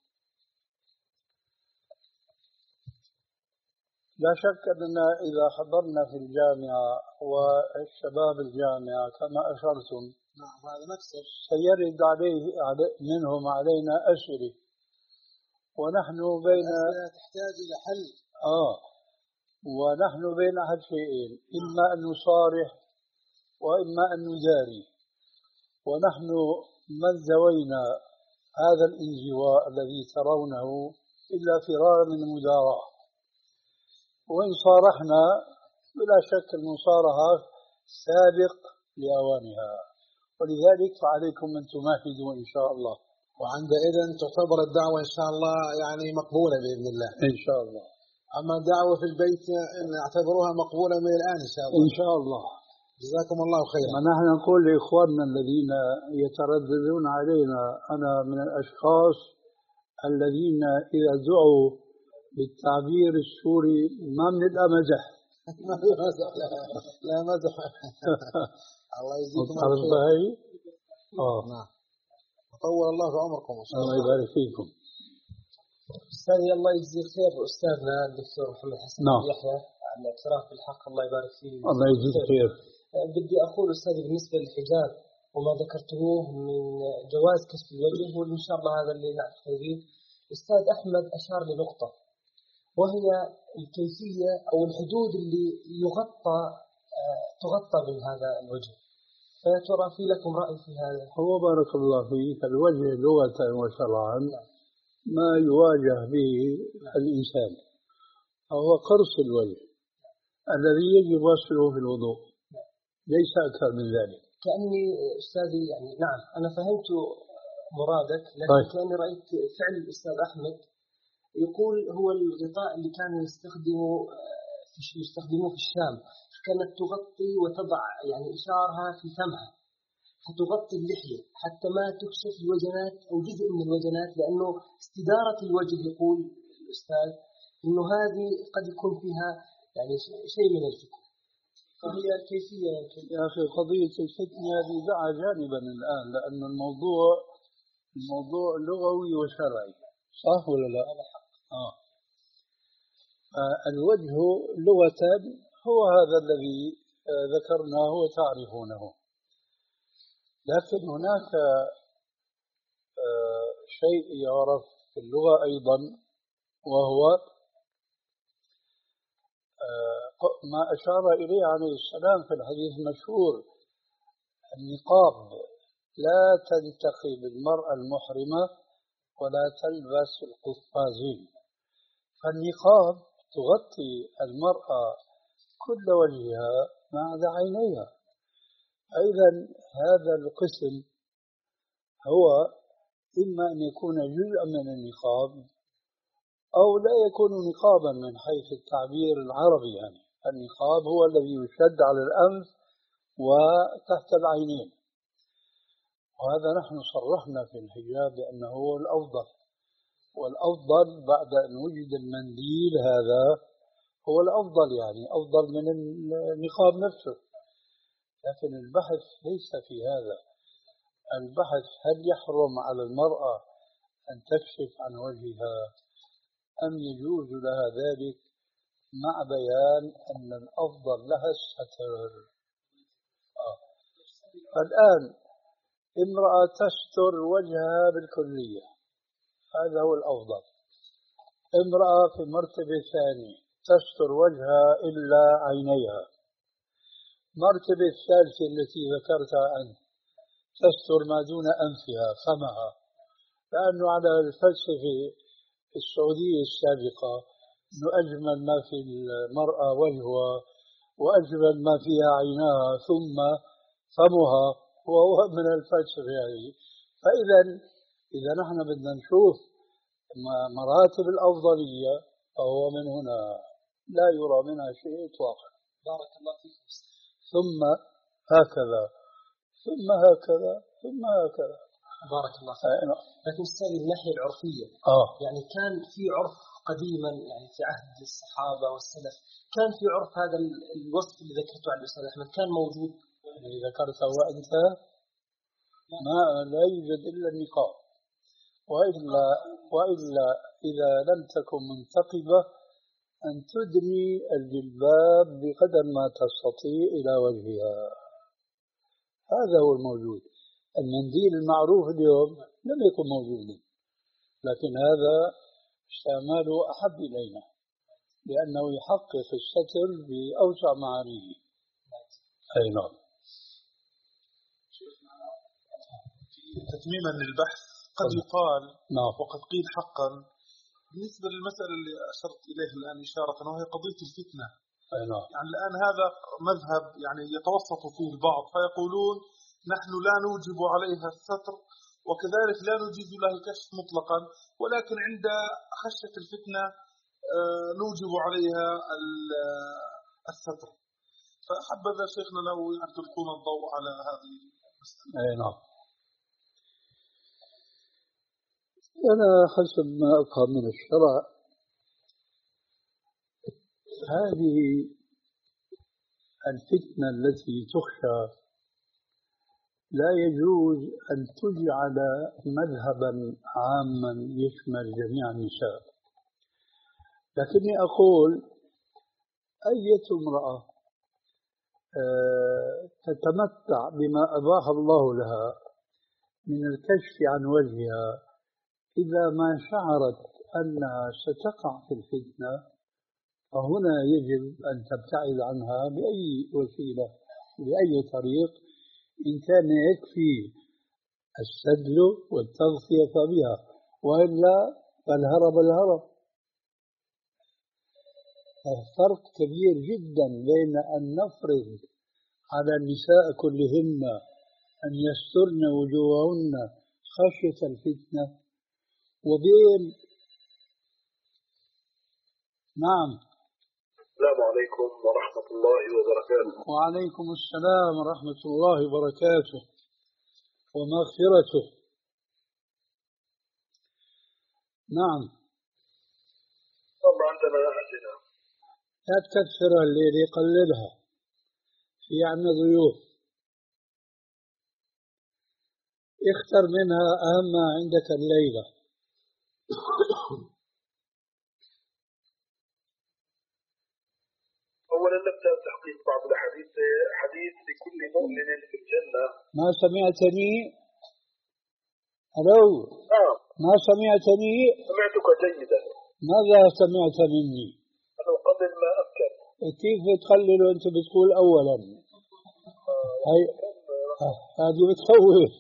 لا شك أننا إذا حضرنا في الجامعة والشباب الجامعة كما أشرتم نعم هذا نفسه سيرد عليه منهم علينا أسئلة، ونحن بين تحتاج إلى حل. آه ونحن بين أحد شيئين، إما أن نصارح وإما أن نداري، ونحن من ذوينا هذا الانزواء الذي ترونه إلا فرار من المداراة، وإن صارحنا بلا شك المصارحة سابق لأوانها، ولذلك فعليكم أن تمهدوا إن شاء الله. وعندئذ تعتبر الدعوة إن شاء الله يعني مقبولة بإذن الله إن شاء الله. أما الدعوة في البيت نعتبرها مقبولة من الآن إن شاء الله. إن شاء الله. جزاكم الله خيرا. ونحن نقول لإخواننا الذين يترددون علينا، أنا من الأشخاص الذين إذا دعوا بالتعبير السوري ما بنلقى مزح. لا مزح. الله يجزيكم الخير. آه نعم. طول الله في عمركم. الله يبارك فيكم. أستاذي الله يجزي خير أستاذنا الدكتور محمد حسن نعم. يحيى على الاعتراف بالحق، الله يبارك فيه. الله يجزيك خير. بدي أقول أستاذي بالنسبة للحجاب وما ذكرتموه من جواز كشف الوجه، وإن شاء الله هذا اللي نعتقد به. أستاذ أحمد أشار لنقطة وهي الكيفية أو الحدود اللي يغطى تغطى من هذا الوجه، فترى في لكم رأي في هذا؟ هو بارك الله فيك الوجه لغة وشرعا ما يواجه به الإنسان، هو قرص الوجه الذي يجب غسله في الوضوء، ليس أكثر من ذلك. كأني أستاذي يعني نعم أنا فهمت مرادك، لكن طيب. كأني رأيت فعل الأستاذ أحمد يقول هو الغطاء اللي كانوا يستخدموا في يستخدموه في الشام، كانت تغطي وتضع يعني إشارها في فمها فتغطي اللحية حتى ما تكشف الوجنات أو جزء من الوجنات، لأنه استدارة الوجه يقول الأستاذ إنه هذه قد يكون فيها يعني شيء من الفتنة، فهي الكيفية. يا أخي قضية الفتنة هذه دعها جانبا الآن، لأن الموضوع الموضوع لغوي وشرعي، صح ولا لا؟ آه. آه الوجه لغة هو هذا الذي آه ذكرناه وتعرفونه، لكن هناك آه شيء يعرف في اللغة أيضا، وهو آه ما أشار إليه عليه السلام في الحديث المشهور: النقاب لا تنتقي بالمرأة المحرمة ولا تلبس القفازين. فالنقاب تغطي المرأة كل وجهها ما عدا عينيها. أيضا هذا القسم هو إما أن يكون جزءا من النقاب أو لا يكون نقابا من حيث التعبير العربي، يعني النقاب هو الذي يشد على الأنف وتحت العينين، وهذا نحن صرحنا في الحجاب بأنه هو الأفضل، والأفضل بعد أن وجد المنديل هذا هو الأفضل، يعني أفضل من النقاب نفسه. لكن البحث ليس في هذا، البحث هل يحرم على المرأة أن تكشف عن وجهها أم يجوز لها ذلك، مع بيان أن الأفضل لها الستر. آه. الآن امرأة تستر وجهها بالكلية، هذا هو الأفضل. امرأة في مرتبة ثانية تستر وجهها إلا عينيها. مرتبة الثالثة التي ذكرتها أنت تستر ما دون أنفها، فمها، لأنه على الفلسفة السعودية السابقة أنه أجمل ما في المرأة وجهها وأجمل ما فيها عيناها ثم فمها، وهو من الفلسفة هذه. فإذا إذا نحن بدنا نشوف مراتب الأفضلية فهو من هنا لا يرى منها شيء إطلاقا. بارك الله فيك. ثم هكذا ثم هكذا ثم هكذا. بارك الله فيك. لكن أستاذ من الناحية العرفية آه. يعني كان في عرف قديما، يعني في عهد الصحابة والسلف كان في عرف هذا الوصف اللي ذكرته عن الأستاذ أحمد كان موجود ذكرته وأنت ما لا يوجد إلا النقاب، وإلا وإلا إذا لم تكن منتقبة أن تدني الجلباب بقدر ما تستطيع إلى وجهها. هذا هو الموجود. المنديل المعروف اليوم لم يكن موجودا، لكن هذا استعماله أحب إلينا لأنه يحقق الستر بأوسع معانيه. أي نعم. تتميما للبحث قد يقال نعم. وقد قيل حقا بالنسبة للمسألة اللي أشرت إليها الآن إشارة، وهي قضية الفتنة. نعم. يعني الآن هذا مذهب يعني يتوسط فيه البعض فيقولون نحن لا نوجب عليها الستر وكذلك لا نجيز لها الكشف مطلقا، ولكن عند خشية الفتنة نوجب عليها الستر. فحبذا شيخنا لو تلقون الضوء على هذه المسألة. أي نعم. أنا حسب ما أفهم من الشرع هذه الفتنة التي تخشى لا يجوز أن تجعل مذهبا عاما يشمل جميع النساء، لكني أقول أية امرأة تتمتع بما أباح الله لها من الكشف عن وجهها إذا ما شعرت أنها ستقع في الفتنة فهنا يجب أن تبتعد عنها بأي وسيلة بأي طريق، إن كان يكفي السدل والتغطية بها، وإلا فالهرب الهرب. فرق كبير جدا بين أن نفرض على النساء كلهن أن يسترن وجوههن خشية الفتنة وبين نعم. السلام عليكم ورحمة الله وبركاته. وعليكم السلام ورحمة الله وبركاته ومغفرته. نعم. طبعا عندنا أسئلة. لا تكثر الليل يقللها، في عنا ضيوف، اختر منها أهم ما عندك الليلة. أولا نبدأ بتحقيق بعض الحديث. حديث لكل مؤمن في الجنة. ما سمعتني؟ ألو؟ نعم. ما سمعتني؟ سمعتك جيدا. ماذا سمعت مني؟ أنا قبل ما أذكر. كيف بتقلل وأنت بتقول أولا؟ هاي هذه بتخوف.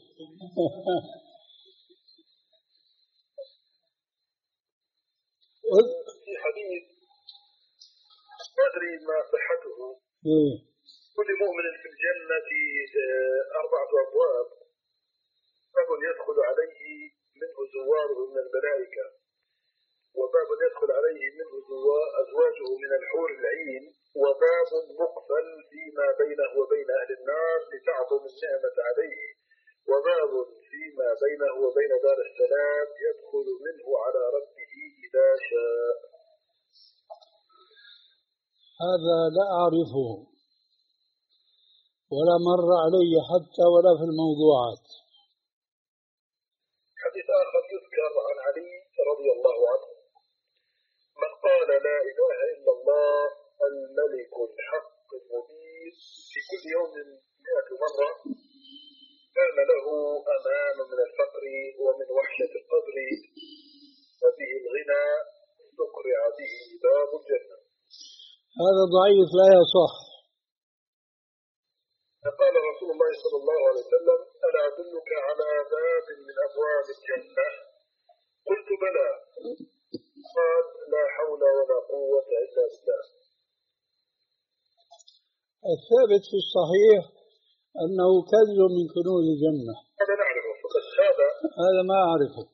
في حديث ما أدري ما صحته. إيه؟ كل مؤمن في الجنة أربعة أبواب، باب يدخل عليه منه زواره من الملائكة، وباب يدخل عليه منه أزواجه من الحور العين، وباب مقفل فيما بينه وبين أهل النار لتعظم النعمة عليه، وباب فيما بينه وبين دار السلام يدخل منه على ربه إذا شاء. هذا لا أعرفه ولا مر علي حتى ولا في الموضوعات. حديث آخر يذكر عن علي رضي الله عنه: من قال لا إله إلا الله الملك الحق المبين في كل يوم مئة مرة كان له أمان من الفقر ومن وحشة القبر، وبه الغنى سكرع به باب الجنة. هذا ضعيف لا يصح. قال رسول الله صلى الله عليه وسلم: ألا أدلك على باب من أبواب الجنة؟ قلت بلى. قال: لا حول ولا قوة إلا بالله. الثابت في الصحيح أنه كنز من كنوز الجنة. هذا نعرفه، بس هذا هذا ما أعرفه.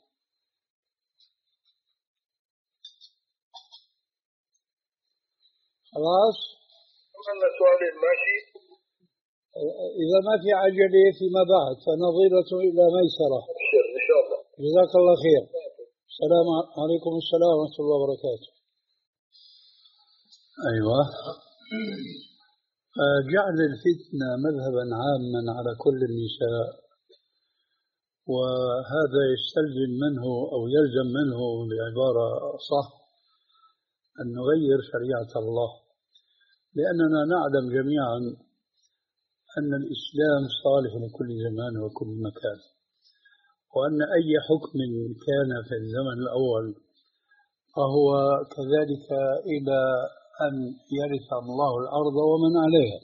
خلاص. عندنا سؤالين ماشي. إذا ما في عجلة فيما بعد فنظيرة إلى ميسرة. إن شاء الله. جزاك الله خير. السلام عليكم. السلام ورحمة الله وبركاته. أيوة. فجعل الفتنة مذهبا عاما على كل النساء، وهذا يستلزم منه أو يلزم منه بعبارة صح أن نغير شريعة الله، لأننا نعلم جميعا أن الإسلام صالح لكل زمان وكل مكان، وأن أي حكم كان في الزمن الأول فهو كذلك إلى أن يرث الله الأرض ومن عليها.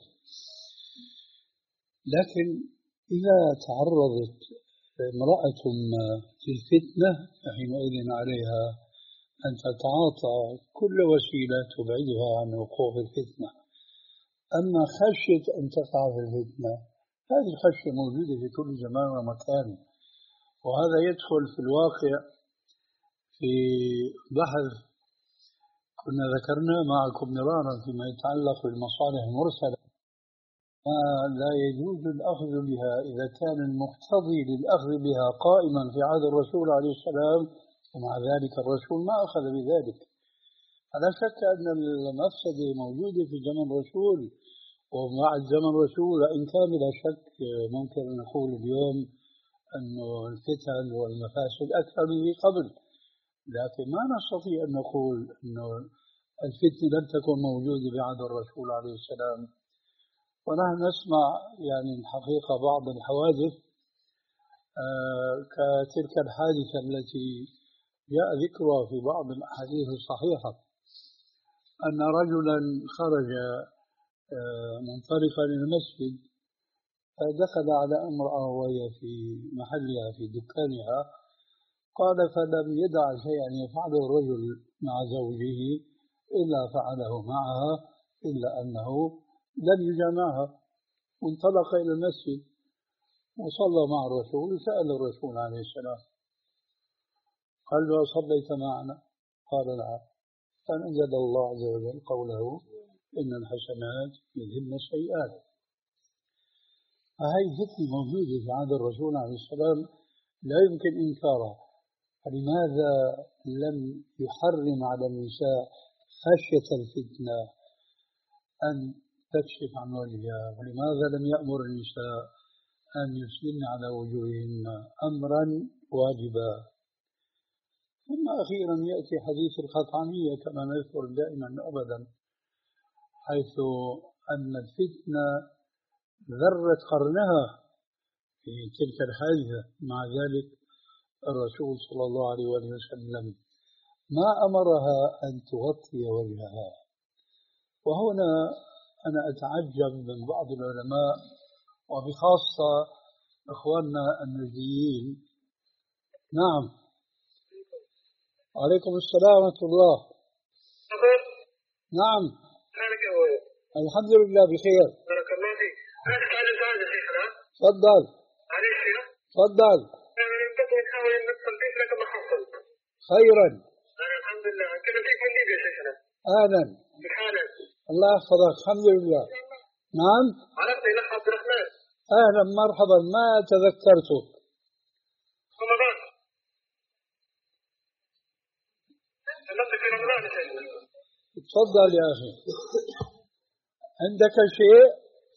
لكن إذا تعرضت امرأة للفتنة فحينئذ عليها أن تتعاطى كل وسيلة تبعدها عن وقوع الفتنة. أما خشية أن تقع في الفتنة هذه الخشية موجودة في كل زمان ومكان، وهذا يدخل في الواقع في بحث كنا ذكرنا معكم مرارا فيما يتعلق بالمصالح المرسلة، ما لا يجوز الأخذ بها إذا كان المقتضي للأخذ بها قائما في عهد الرسول عليه السلام، ومع ذلك الرسول ما أخذ بذلك. فلا شك أن المفسدة موجودة في زمن الرسول ومع زمن الرسول، إن كان بلا شك ممكن أن نقول اليوم أن الفتن والمفاسد أكثر من قبل، لكن ما نستطيع أن نقول أن الفتنة لم تكن موجودة بعد الرسول عليه السلام. ونحن نسمع يعني الحقيقة بعض الحوادث آه كتلك الحادثة التي جاء ذكرها في بعض الأحاديث الصحيحة أن رجلا خرج آه منطلقا إلى المسجد، فدخل على امرأة وهي في محلها في دكانها، قال فلم يدع شيئا يفعله الرجل مع زوجه إلا فعله معها، إلا أنه لم يجامعها، وانطلق إلى المسجد وصلى مع الرسول وسأل الرسول عليه السلام قال له صليت معنا؟ قال نعم. فأنزل الله عز وجل قوله إن الحسنات يذهبن السيئات. فهي فتنة موجودة في عهد الرسول عليه السلام لا يمكن إنكارها. فلماذا لم يحرم على النساء خشية الفتنة أن تكشف عن وجهها؟ ولماذا لم يأمر النساء أن يسلمن على وجوههن أمرا واجبا؟ ثم أخيرا يأتي حديث الخطعمية كما نذكر دائما أبدا، حيث أن الفتنة ذرت قرنها في تلك الحادثة، مع ذلك الرسول صلى الله عليه وسلم ما أمرها أن تغطي وجهها. وهنا أنا أتعجب من بعض العلماء وبخاصة إخواننا النجديين. نعم، عليكم السلام ورحمة الله. نعم، الحمد لله بخير. بارك الله فيك. أنا سؤال سؤال يا شيخنا. تفضل. معلش يا. تفضل. كنت بحاول إن تصديق لك ما حصلت. خيرا. أنا الحمد لله. كيف فيك من ليبيا يا شيخنا؟ أهلا. بحالك. الله يحفظك. الحمد لله. نعم. عرفتني الأخ عبد الرحمن. أهلا مرحبا، ما تذكرتك. رمضان. نفسك في رمضان يا شيخنا. تفضل يا أخي. عندك شيء؟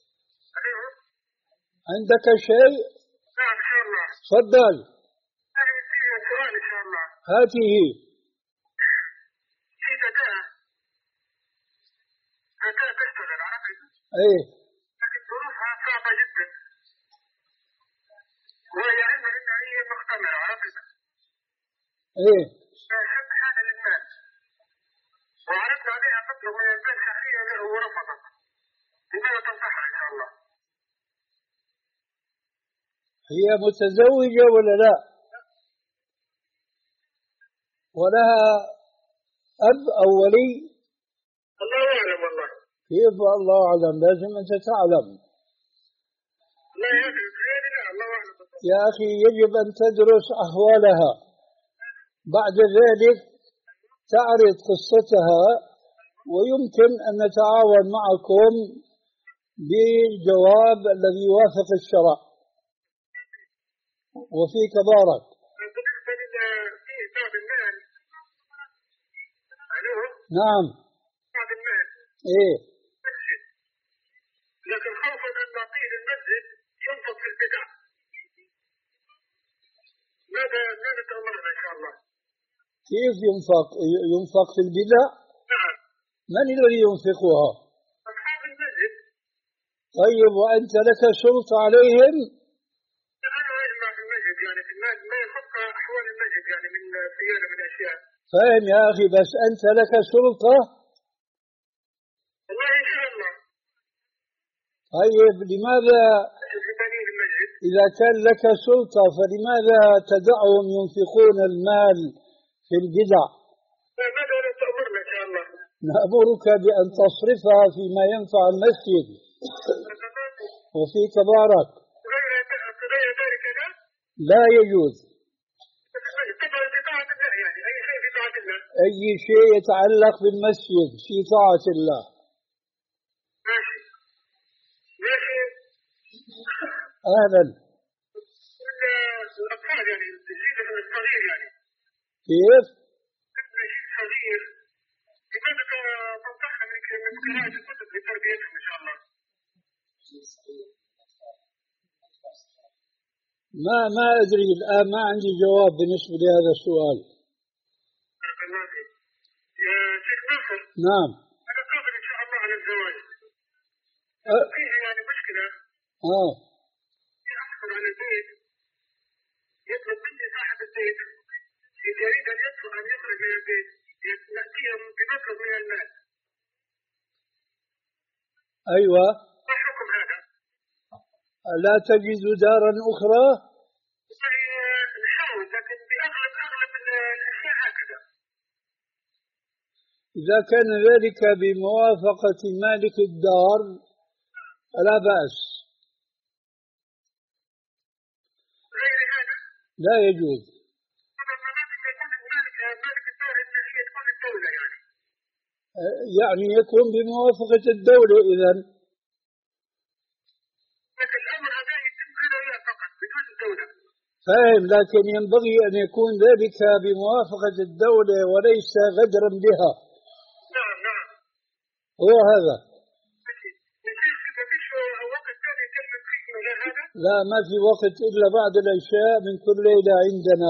عندك شيء؟ نعم إن شاء الله. تفضل. أنا فيه سؤال إن شاء الله. هاته. في فتاة فتاة تشتغل عرفت؟ إيه. لكن ظروفها صعبة جدا. وهي عندها إنها هي مختمرة عرفت؟ إيه. فشد حالة للمال. وعرضنا عليها تطلب من البنك شخصيا له ورفضت. لماذا تنصحها إن شاء الله؟ هي متزوجة ولا لا؟ ولها أب أو ولي؟ الله أعلم والله. كيف الله أعلم؟ لازم أنت تعلم. لا يدري غيري لا الله أعلم. يا أخي يجب أن تدرس أحوالها، بعد ذلك تعرض قصتها، ويمكن أن نتعاون معكم بالجواب الذي يوافق الشرع. وفيك بارك. بالنسبة لفيه بعض المال. ألو؟ نعم. بعض المال. إيه. كيف ينفق؟ ينفق في البدع؟ نعم. من الذي ينفقها؟ أصحاب المسجد. طيب وأنت لك سلطة عليهم؟ أنا أجمع في المسجد يعني في المال ما يخص أحوال المسجد يعني من صيانة من أشياء. فاهم يا أخي، بس أنت لك سلطة؟ والله إن شاء الله. طيب لماذا إذا كان لك سلطة فلماذا تدعهم ينفقون المال في البدع؟ ماذا لا تأمرنا إن شاء الله؟ نأمرك بأن تصرفها فيما ينفع المسجد وفيك بارك. غير ذلك لا؟ لا يجوز. أي شيء يتعلق بالمسجد في طاعة الله. ماشي. ماشي. أهلا. الأطفال يعني الجيل الصغير يعني. كيف؟ صغير. لماذا تنصحنا من قراءة الكتب لتربيتهم إن شاء الله؟ ما ما أدري الآن، ما عندي جواب بالنسبة لهذا السؤال. يا شيخ ناصر. نعم. أنا قادر إن شاء الله على الزواج. أه. فيه يعني مشكلة. آه. يحصل على البيت يطلب مني صاحب البيت إذا يريد أن يدخل أن يخرج من البيت نأتيهم بمبلغ من المال. أيوة. ما حكم هذا؟ لا تجد دارا أخرى؟ نحاول لكن بأغلب أغلب الأشياء هكذا. إذا كان ذلك بموافقة مالك الدار فلا بأس. غير هذا؟ لا يجوز. يعني يكون بموافقة الدولة إذن. لكن الأمر هذا يتم على فقط بدون الدولة. فاهم، لكن ينبغي أن يكون ذلك بموافقة الدولة وليس غدرا بها. نعم نعم. هو هذا. لا، ما في وقت إلا بعد العشاء من كل ليلة عندنا.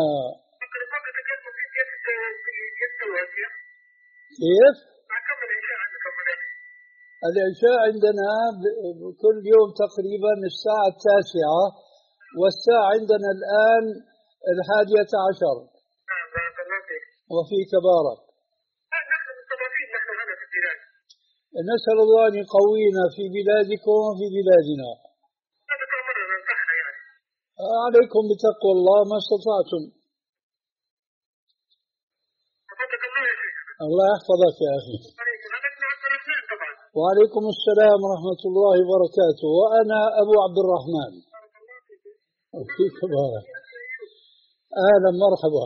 كيف؟ العشاء عندنا كل يوم تقريبا الساعة التاسعة، والساعة عندنا الآن الحادية عشر. وفيك بارك. نسأل الله أن يقوينا في بلادكم وفي بلادنا. عليكم بتقوى الله ما استطعتم. الله يحفظك يا أخي. وعليكم السلام ورحمة الله وبركاته. وأنا أبو عبد الرحمن. وفيك بارك. أهلا مرحبا.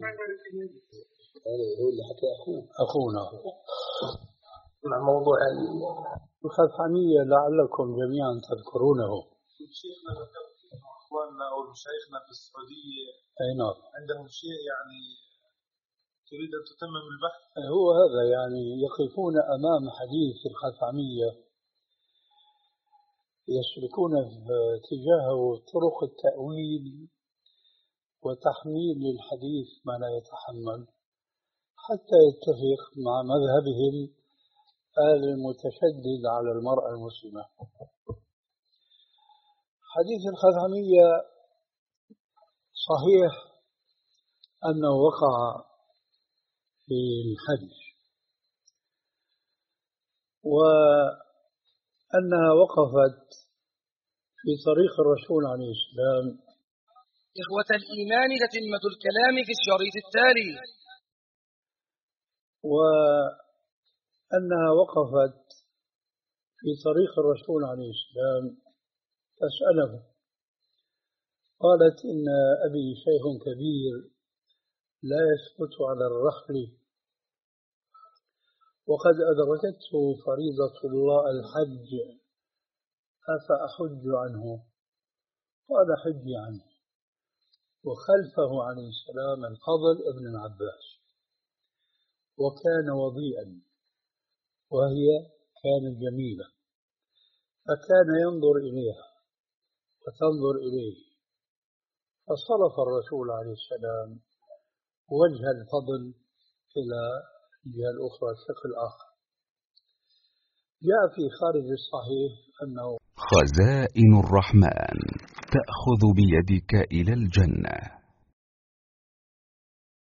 أخونا مع موضوع الخثعمية لعلكم جميعا تذكرونه. شيخنا اخواننا او مشايخنا في السعوديه اي نعم عندهم شيء يعني تريد ان تتمم البحث. هو هذا يعني يقفون امام حديث الخثعمية يسلكون في اتجاهه طرق التأويل وتحميل للحديث ما لا يتحمل حتى يتفق مع مذهبهم المتشدد على المرأة المسلمة. حديث الخثعمية صحيح أنه وقع في الحج وأنها وقفت في طريق الرسول عليه السلام. إخوة الإيمان تتمة الكلام في الشريط التالي. وأنها وقفت في طريق الرسول عليه السلام تسأله، قالت إن أبي شيخ كبير لا يثبت على الرحل وقد أدركته فريضة الله الحج أفأحج عنه؟ قال حجي عنه. وخلفه عليه السلام الفضل ابن العباس وكان وضيئا وهي كانت جميلة فكان ينظر إليها وتنظر إليه فصرف الرسول عليه السلام وجه الفضل إلى الجهة الأخرى الشق الآخر. جاء في خارج الصحيح أنه خزائن الرحمن تأخذ بيدك إلى الجنة.